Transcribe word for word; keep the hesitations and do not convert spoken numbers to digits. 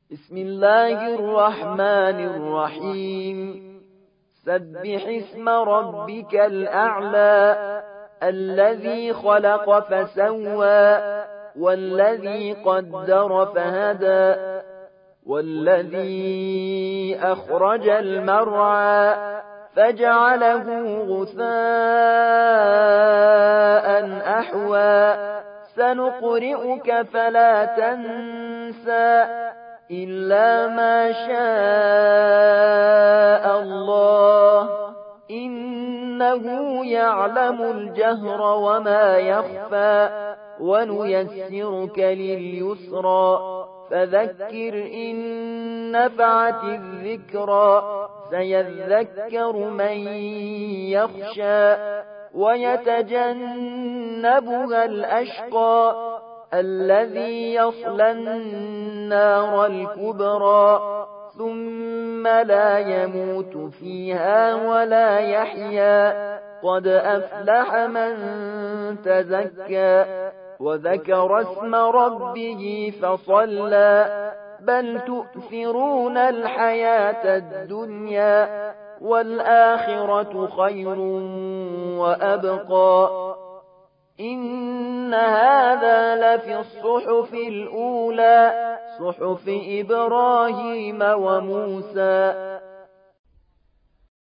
بسم الله الرحمن الرحيم سبح اسم ربك الأعلى الذي خلق فسوى والذي قدر فهدى والذي أخرج المرعى فجعله غثاء أحوى سنقرئك فلا تنسى إلا ما شاء الله إنه يعلم الجهر وما يخفى ونيسرك لليسرى فذكر إن نفعت الذكرى سيذكر من يخشى ويتجنبها الأشقى الذي يصلى النار الكبرى ثم لا يموت فيها ولا يحيا قد أفلح من تزكى وذكر اسم ربه فصلى بل تؤثرون الحياة الدنيا والآخرة خير وأبقى إن هذا لفي الصحف الأولى صحف إبراهيم وموسى